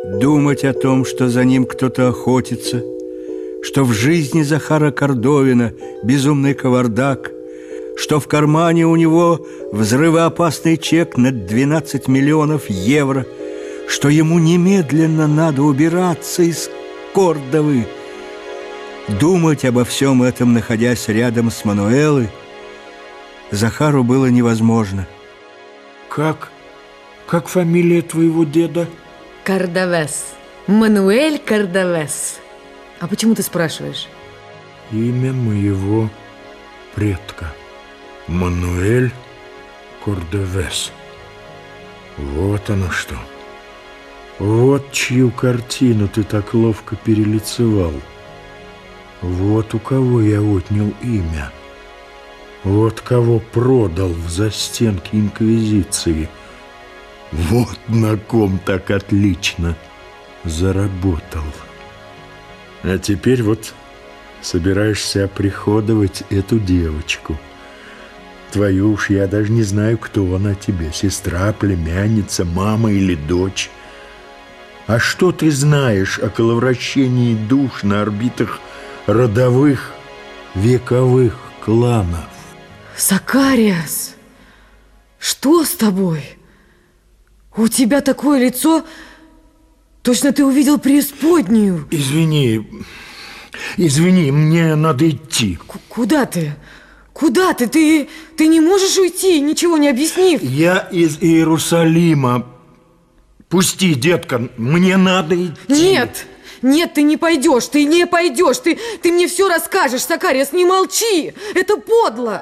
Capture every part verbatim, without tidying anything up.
Думать о том, что за ним кто-то охотится, что в жизни Захара Кордовина безумный кавардак, что в кармане у него взрывоопасный чек на двенадцать миллионов евро, что ему немедленно надо убираться из Кордовы. Думать обо всем этом, находясь рядом с Мануэлой, Захару было невозможно. Как? Как фамилия твоего деда? Кордовес. Мануэль Кордовес. А почему ты спрашиваешь? Имя моего предка. Мануэль Кордовес. Вот оно что. Вот чью картину ты так ловко перелицевал. Вот у кого я отнял имя. Вот кого продал в застенки инквизиции. Вот на ком так отлично заработал. А теперь вот собираешься оприходовать эту девочку. Твою уж я даже не знаю, кто она тебе. Сестра, племянница, мама или дочь. А что ты знаешь о коловращении душ на орбитах родовых вековых кланов? Закариас, что с тобой? У тебя такое лицо, точно ты увидел преисподнюю. Извини, извини, мне надо идти. К- куда ты? Куда ты? Ты, ты не можешь уйти, ничего не объяснив. Я из Иерусалима. Пусти, детка, мне надо идти. Нет, нет, ты не пойдешь, ты не пойдешь. Ты, ты мне все расскажешь, Закариас, не молчи. Это подло.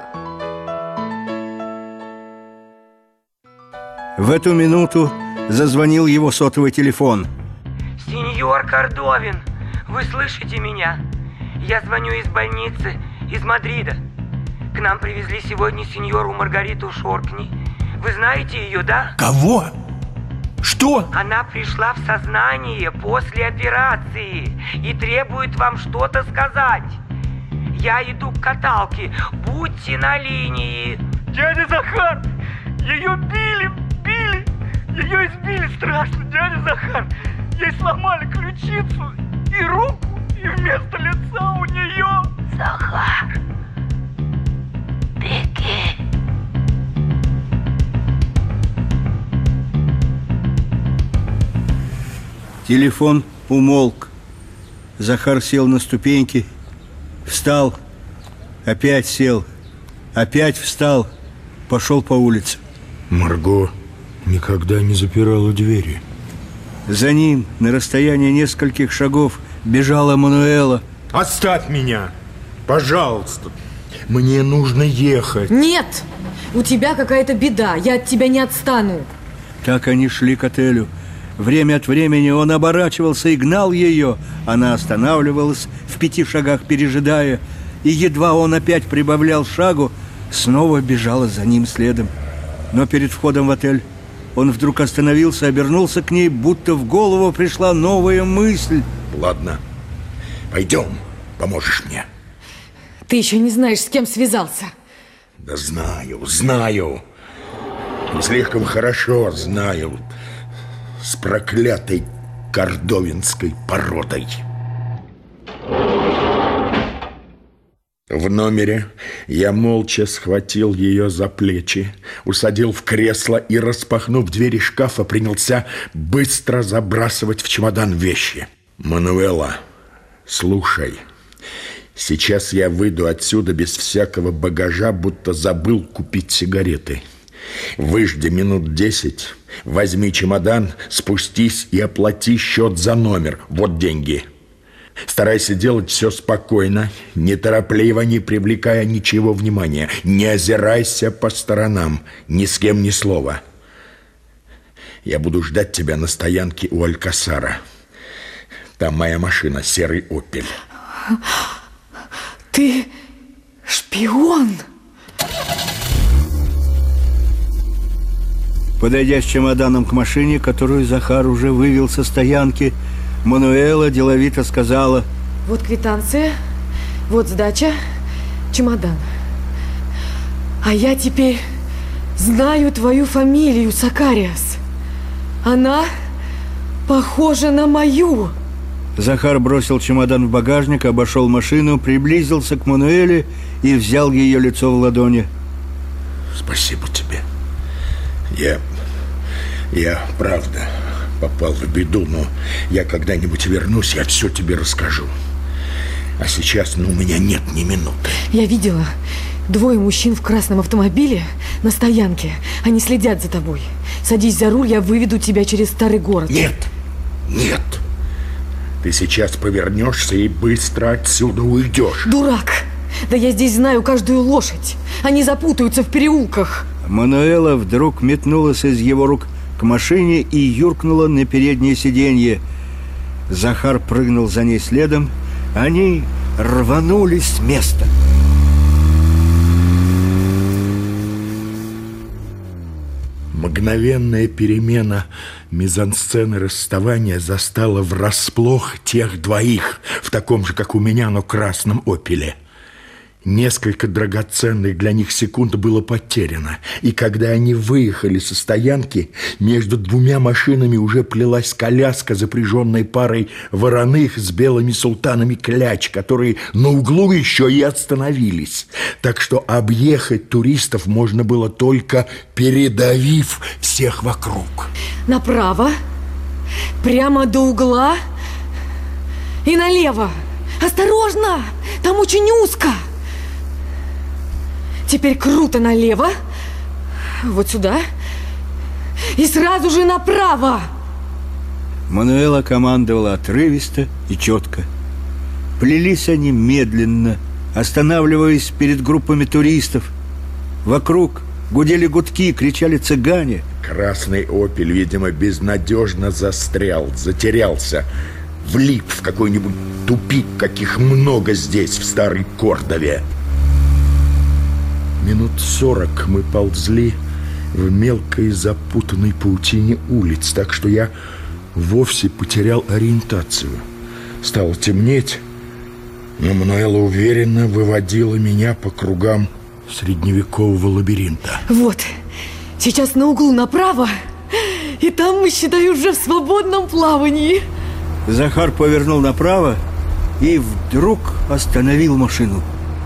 В эту минуту зазвонил его сотовый телефон. Сеньор Кордовин, вы слышите меня? Я звоню из больницы, из Мадрида. К нам привезли сегодня сеньору Маргариту Шоркни. Вы знаете ее, да? Кого? Что? Она пришла в сознание после операции и требует вам что-то сказать. Я иду к каталке. Будьте на линии. Дядя Захар, ее били, били. Ее избили страшно, дядя Захар. Ей сломали ключицу и руку, и вместо лица у нее... Захар, беги. Телефон умолк. Захар сел на ступеньки, встал, опять сел, опять встал, пошел по улице. Марго никогда не запирала двери. За ним на расстоянии нескольких шагов бежала Мануэла. Оставь меня, пожалуйста. Мне нужно ехать. Нет, у тебя какая-то беда, я от тебя не отстану. Так они шли к отелю. Время от времени он оборачивался и гнал ее. Она останавливалась в пяти шагах, пережидая. И едва он опять прибавлял шагу, снова бежала за ним следом. Но перед входом в отель он вдруг остановился, обернулся к ней, будто в голову пришла новая мысль. Ладно, пойдем, поможешь мне. Ты еще не знаешь, с кем связался. Да знаю, знаю. И слишком хорошо знаю. С проклятой кордовинской породой. В номере я молча схватил ее за плечи, усадил в кресло и, распахнув двери шкафа, принялся быстро забрасывать в чемодан вещи. Мануэла, слушай, сейчас я выйду отсюда без всякого багажа, будто забыл купить сигареты. Выжди минут десять, возьми чемодан, спустись и оплати счет за номер. Вот деньги. Старайся делать все спокойно, неторопливо, не привлекая ничего внимания. Не озирайся по сторонам, ни с кем ни слова. Я буду ждать тебя на стоянке у Алькасара. Там моя машина, серый «Опель». Ты шпион? Подойдя с чемоданом к машине, которую Захар уже вывел со стоянки, Мануэла деловито сказала: вот квитанция, вот сдача, чемодан. А я теперь знаю твою фамилию, Закариас. Она Похоже на мою. Захар бросил чемодан в багажник, обошел машину, приблизился к Мануэле и взял ее лицо в ладони. Спасибо тебе. Я... я правда попал в беду, но я когда-нибудь вернусь, я все тебе расскажу. А сейчас, ну, у меня нет ни минуты. Я видела двое мужчин в красном автомобиле на стоянке. Они следят за тобой. Садись за руль, я выведу тебя через старый город. Нет, нет. Ты сейчас повернешься и быстро отсюда уйдешь. Дурак! Да я здесь знаю каждую лошадь. Они запутаются в переулках. Мануэла вдруг метнулась из его рук к машине и юркнула на переднее сиденье. Захар прыгнул за ней следом. Они рванулись с места. Мгновенная перемена мизансцены расставания застала врасплох тех двоих в таком же, как у меня, но красном «Опеле». Несколько драгоценных для них секунд было потеряно, и когда они выехали со стоянки, между двумя машинами уже плелась коляска, запряженная парой вороных с белыми султанами кляч, которые на углу еще и остановились. Так что объехать туристов можно было только передавив всех вокруг. Направо, прямо до угла и налево. Осторожно, там очень узко. Теперь круто налево, вот сюда, и сразу же направо. Мануэла командовала отрывисто и четко. Плелись они медленно, останавливаясь перед группами туристов. Вокруг гудели гудки, кричали цыгане. Красный «Опель», видимо, безнадежно застрял, затерялся, влип в какой-нибудь тупик, каких много здесь, в старой Кордове. Минут сорок мы ползли в мелкой запутанной паутине улиц, так что я вовсе потерял ориентацию. Стало темнеть, но Мануэла уверенно выводила меня по кругам средневекового лабиринта. Вот, сейчас на углу направо, и там мы, считай, уже в свободном плавании. Захар повернул направо и вдруг остановил машину.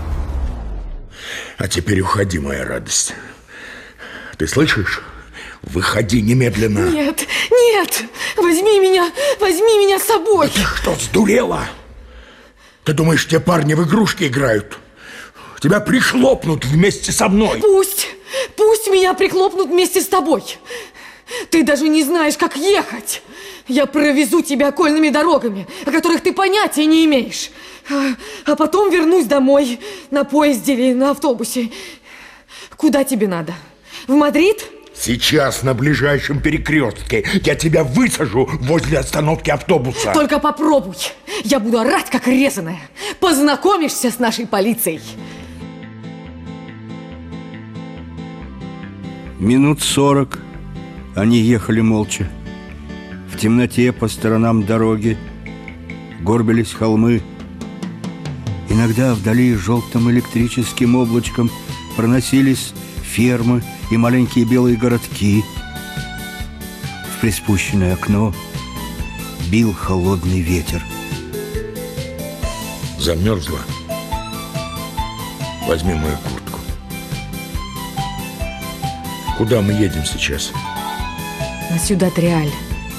А теперь уходи, моя радость. Ты слышишь? Выходи немедленно. Нет, нет, возьми меня, возьми меня с собой. Да ты что, сдурела? Ты думаешь, те парни в игрушки играют? Тебя прихлопнут вместе со мной. Пусть, пусть меня прихлопнут вместе с тобой. Ты даже не знаешь, как ехать. Я провезу тебя окольными дорогами, о которых ты понятия не имеешь. А, а потом вернусь домой на поезде или на автобусе. Куда тебе надо? В Мадрид? Сейчас на ближайшем перекрестке я тебя высажу возле остановки автобуса. Только попробуй. Я буду орать, как резаная. Познакомишься с нашей полицией. Минут сорок они ехали молча. В темноте по сторонам дороги горбились холмы. Иногда вдали желтым электрическим облачком проносились фермы и маленькие белые городки. В приспущенное окно бил холодный ветер. Замерзла? Возьми мою куртку. Куда мы едем сейчас? На Сьюдад-Реаль.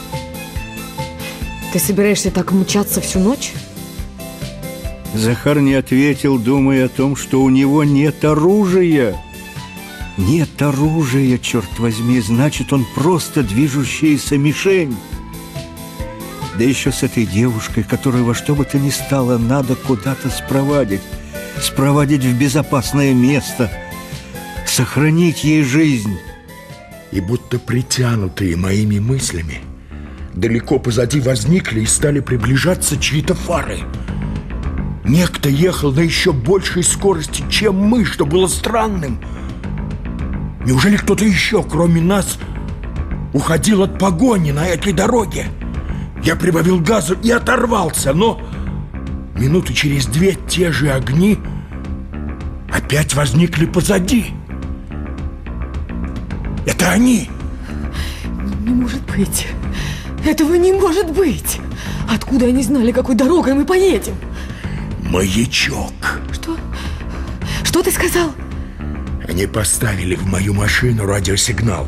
Ты собираешься так мчаться всю ночь? Захар не ответил, думая о том, что у него нет оружия. Нет оружия, черт возьми, значит, он просто движущаяся мишень. Да еще с этой девушкой, которую во что бы то ни стало надо куда-то спровадить. Спровадить в безопасное место. Сохранить ей жизнь. И будто притянутые моими мыслями, далеко позади возникли и стали приближаться чьи-то фары. Некто ехал на еще большей скорости, чем мы, что было странным. Неужели кто-то еще, кроме нас, уходил от погони на этой дороге? Я прибавил газу и оторвался, но минуты через две те же огни опять возникли позади. Это они! Не может быть. Этого не может быть! Откуда они знали, какой дорогой мы поедем? Маячок. Что? Что ты сказал? Они поставили в мою машину радиосигнал.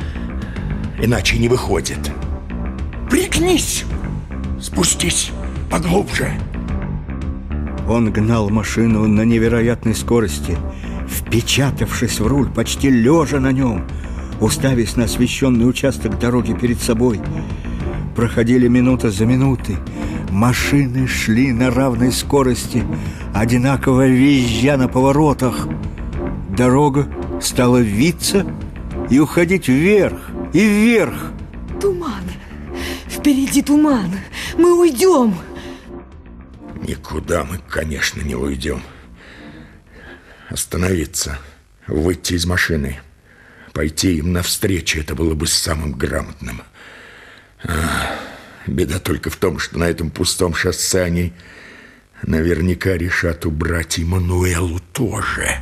Иначе не выходит. Пригнись! Спустись поглубже. Он гнал машину на невероятной скорости, впечатавшись в руль, почти лежа на нем, уставясь на освещенный участок дороги перед собой. Проходили минута за минутой. Машины шли на равной скорости, одинаково визжа на поворотах. Дорога стала виться и уходить вверх и вверх. Туман. Впереди туман. Мы уйдем. Никуда мы, конечно, не уйдем. Остановиться, выйти из машины, пойти им навстречу — это было бы самым грамотным. А, беда только в том, что на этом пустом шоссе они наверняка решат убрать и Мануэлу тоже.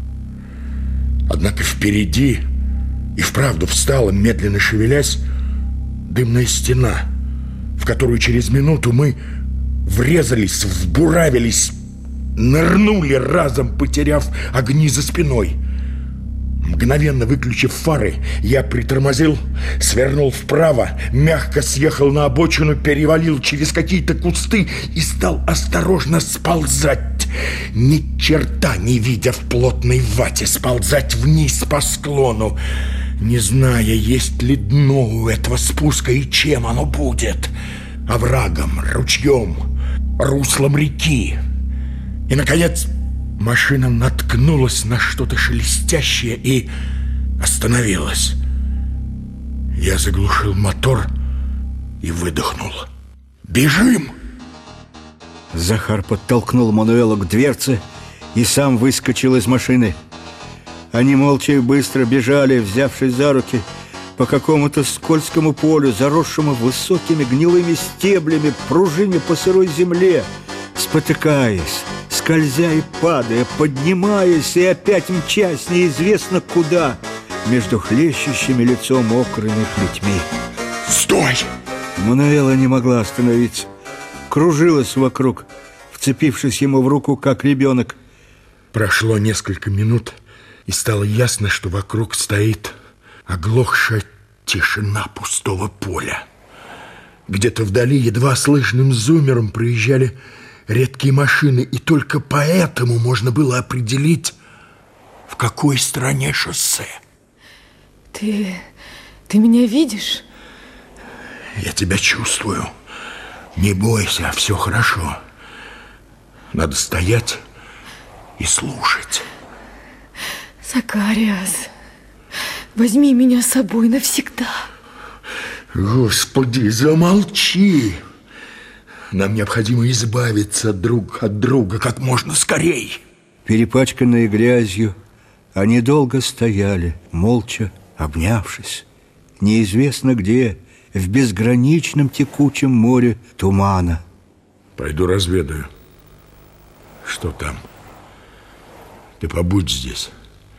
Однако впереди и вправду встала, медленно шевелясь, дымная стена, в которую через минуту мы врезались, вбуравились, нырнули разом, потеряв огни за спиной. Мгновенно выключив фары, я притормозил, свернул вправо, мягко съехал на обочину, перевалил через какие-то кусты и стал осторожно сползать, ни черта не видя в плотной вате, сползать вниз по склону, не зная, есть ли дно у этого спуска и чем оно будет: оврагом, ручьем, руслом реки. И, наконец, машина наткнулась на что-то шелестящее и остановилась. Я заглушил мотор и выдохнул. «Бежим!» Захар подтолкнул Мануэлу к дверце и сам выскочил из машины. Они молча и быстро бежали, взявшись за руки, по какому-то скользкому полю, заросшему высокими гнилыми стеблями, пружине по сырой земле, спотыкаясь, скользя и падая, поднимаясь и опять мчась неизвестно куда, между хлещущими лицом мокрыми плетьми. «Стой!» Мануэла не могла остановиться. Кружилась вокруг, вцепившись ему в руку, как ребенок. Прошло несколько минут, и стало ясно, что вокруг стоит оглохшая тишина пустого поля. Где-то вдали едва слышным зумером проезжали редкие машины, и только поэтому можно было определить, в какой стороне шоссе. Ты... ты меня видишь? Я тебя чувствую. Не бойся, все хорошо. Надо стоять и слушать. Закариас, возьми меня с собой навсегда. Господи, замолчи. Нам необходимо избавиться друг от друга как можно скорей. Перепачканные грязью, они долго стояли, молча обнявшись. Неизвестно где, в безграничном текучем море тумана. Пойду разведаю, что там. Ты побудь здесь.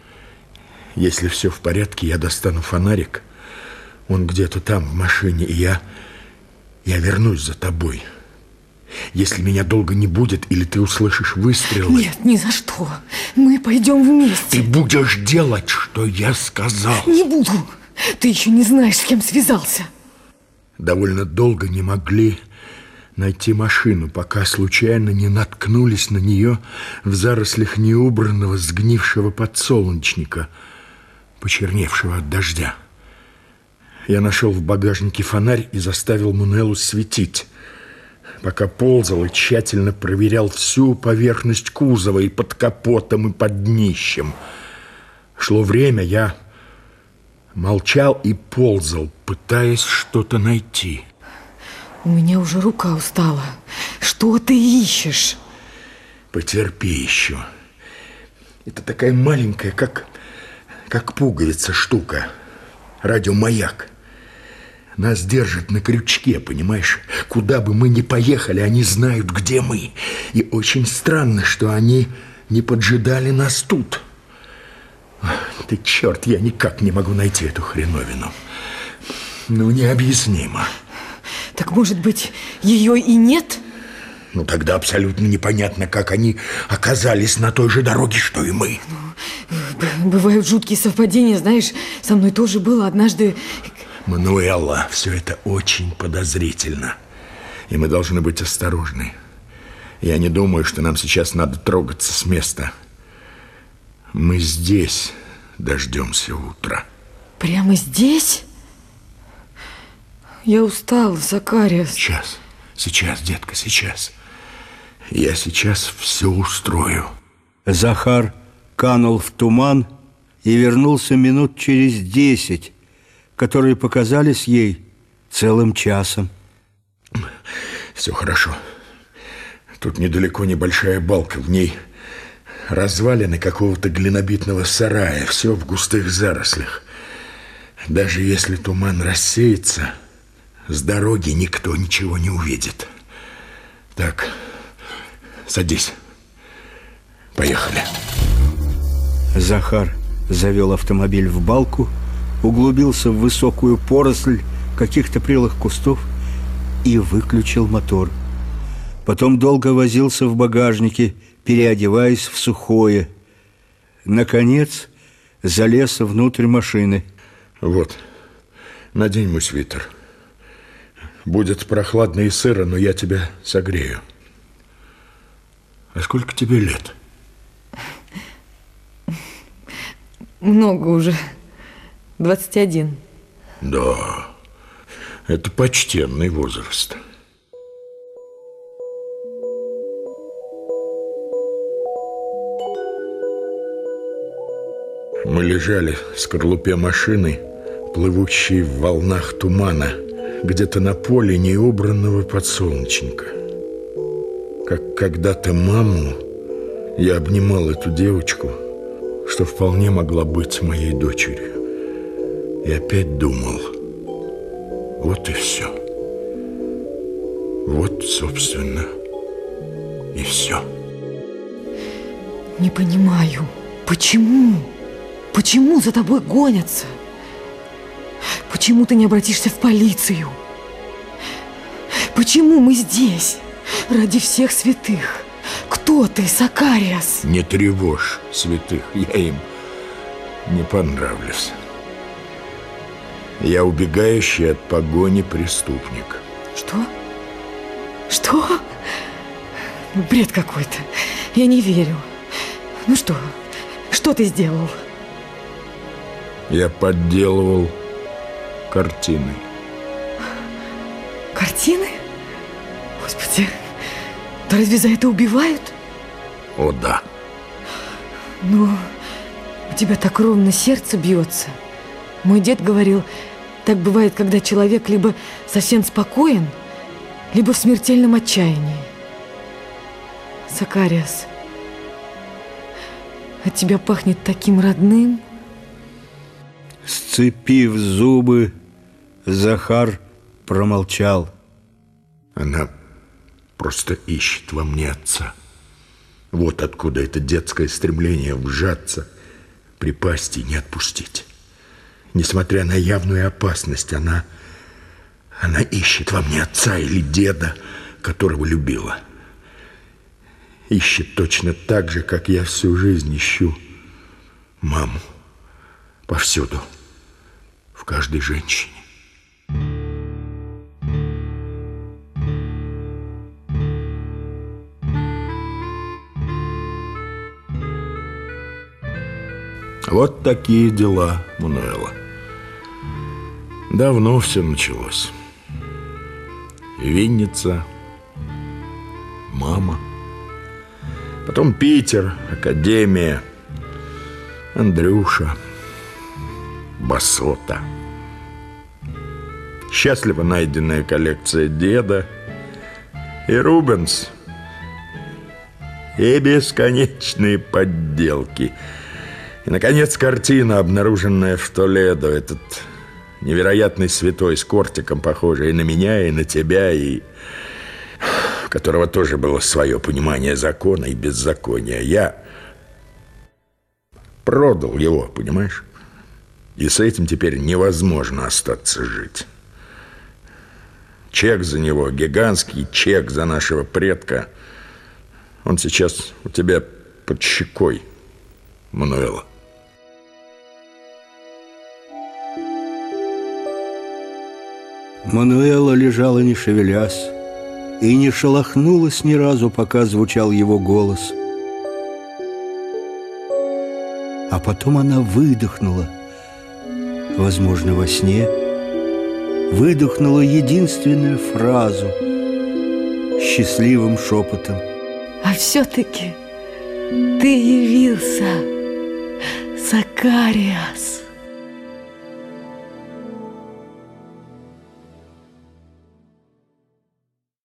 Если все в порядке, я достану фонарик. Он где-то там, в машине, и я... Я вернусь за тобой. Если меня долго не будет, или ты услышишь выстрелы... Нет, ни за что. Мы пойдем вместе. Ты будешь делать, что я сказал. Не буду. Ты еще не знаешь, с кем связался. Довольно долго не могли найти машину, пока случайно не наткнулись на нее в зарослях неубранного, сгнившего подсолнечника, почерневшего от дождя. Я нашел в багажнике фонарь и заставил Мануэлу светить, пока ползал и тщательно проверял всю поверхность кузова и под капотом, и под днищем. Шло время, я молчал и ползал, пытаясь что-то найти. У меня уже рука устала. Что ты ищешь? Потерпи еще. Это такая маленькая, как, как пуговица штука. Радиомаяк. Нас держат на крючке, понимаешь? Куда бы мы ни поехали, они знают, где мы. И очень странно, что они не поджидали нас тут. Ты черт, я никак не могу найти эту хреновину. Ну, необъяснимо. Так, может быть, ее и нет? Ну, тогда абсолютно непонятно, как они оказались на той же дороге, что и мы. Ну, бывают жуткие совпадения, знаешь, со мной тоже было однажды... Мануэла, все это очень подозрительно. И мы должны быть осторожны. Я не думаю, что нам сейчас надо трогаться с места. Мы здесь дождемся утра. Прямо здесь? Я устала, Закариас. Сейчас, сейчас, детка, сейчас. Я сейчас все устрою. Захар канул в туман и вернулся минут через десять, которые показались ей целым часом. Все хорошо. Тут недалеко небольшая балка, в ней развалины какого-то глинобитного сарая, все в густых зарослях. Даже если туман рассеется, с дороги никто ничего не увидит. Так, садись. Поехали. Захар завел автомобиль в балку, углубился в высокую поросль каких-то прелых кустов и выключил мотор. Потом долго возился в багажнике, переодеваясь в сухое. Наконец, залез внутрь машины. Вот, надень мой свитер. Будет прохладно и сыро, но я тебя согрею. А сколько тебе лет? Много уже. двадцать один. Да, это почтенный возраст. Мы лежали в скорлупе машины, плывущей в волнах тумана, где-то на поле неубранного подсолнечника. Как когда-то маму я обнимал эту девочку, что вполне могла быть моей дочерью. И опять думал, вот и все. Вот, собственно, и все. Не понимаю, почему? Почему за тобой гонятся? Почему ты не обратишься в полицию? Почему мы здесь? Ради всех святых. Кто ты, Закариас? Не тревожь святых, я им не понравлюсь. Я убегающий от погони преступник. Что? Что? Бред какой-то. Я не верю. Ну что? Что ты сделал? Я подделывал картины. Картины? Господи, да разве за это убивают? О, да. Ну, у тебя так ровно сердце бьется. Мой дед говорил, так бывает, когда человек либо совсем спокоен, либо в смертельном отчаянии. Закариас, от тебя пахнет таким родным. Сцепив зубы, Захар промолчал. Она просто ищет во мне отца. Вот откуда это детское стремление вжаться, припасть и не отпустить. Несмотря на явную опасность, она, она ищет во мне отца или деда, которого любила. Ищет точно так же, как я всю жизнь ищу маму. Повсюду, в каждой женщине. Вот такие дела, Мануэла. Давно все началось. Винница, мама, потом Питер, академия, Андрюша, басота, счастливо найденная коллекция деда и Рубенс, и бесконечные подделки. И, наконец, картина, обнаруженная в Толедо, этот невероятный святой с кортиком, похожий и на меня, и на тебя, и у которого тоже было свое понимание закона и беззакония. Я продал его, понимаешь? И с этим теперь невозможно остаться жить. Чек за него, гигантский чек за нашего предка. Он сейчас у тебя под щекой, Мануэла. Мануэла лежала, не шевелясь, и не шелохнулась ни разу, пока звучал его голос. А потом она выдохнула, возможно, во сне, выдохнула единственную фразу счастливым шепотом. А все-таки ты явился, Закариас.